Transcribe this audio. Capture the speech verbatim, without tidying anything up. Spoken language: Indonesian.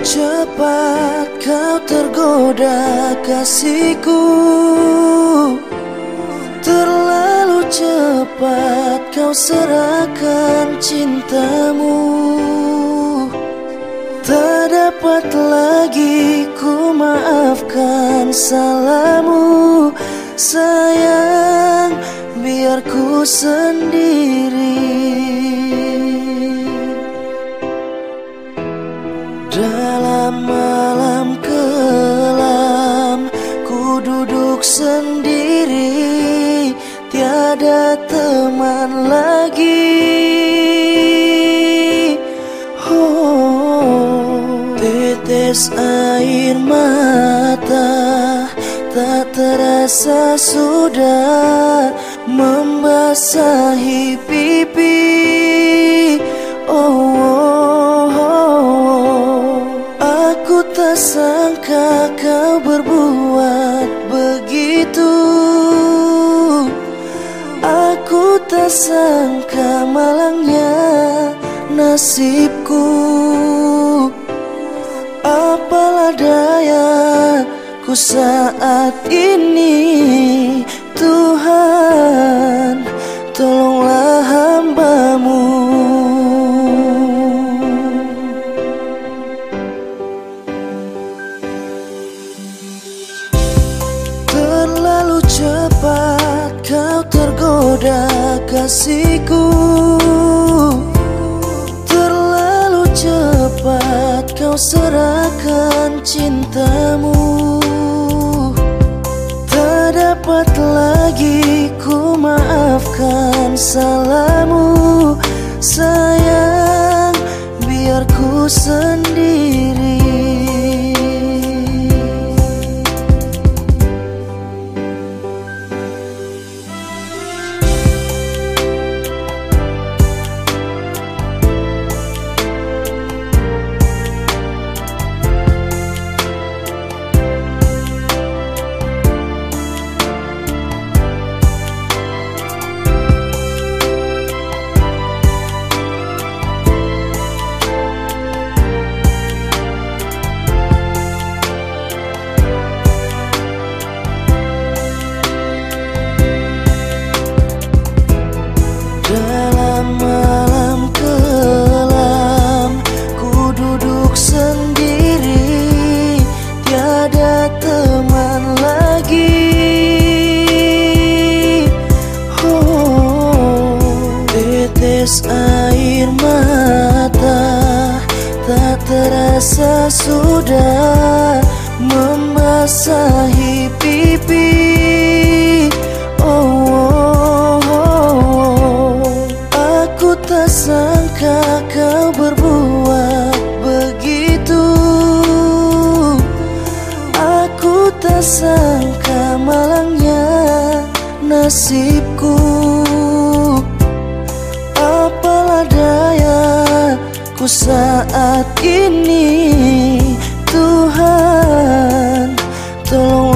cepat kau tergoda kasihku, terlalu cepat kau serahkan cintamu. Tak dapat lagi ku maafkan salahmu, sayang, biar ku sendiri. Dalam malam kelam ku duduk sendiri, tiada teman lagi. Oh, tetes air mata tak terasa sudah membasahi pipi. Oh, oh, oh, aku tak sangka kau berbuat begitu. Aku tak sangka malangnya nasibku. Apalah daya ku saat ini, Tuhan, tolonglah hamba-Mu. Terlalu cepat kau tergoda kasihku, terlalu cepat kau serahkan cintamu. Tak dapat lagi ku maafkan salahmu, sayang, biar ku sendiri. Dalam malam kelam ku duduk sendiri, tiada teman lagi. Oh, tetes air mata tak terasa sudah membasahi pipi. Tak sangka kau berbuat begitu. Aku tak sangka malangnya nasibku. Apalah daya ku saat ini, Tuhan, tolong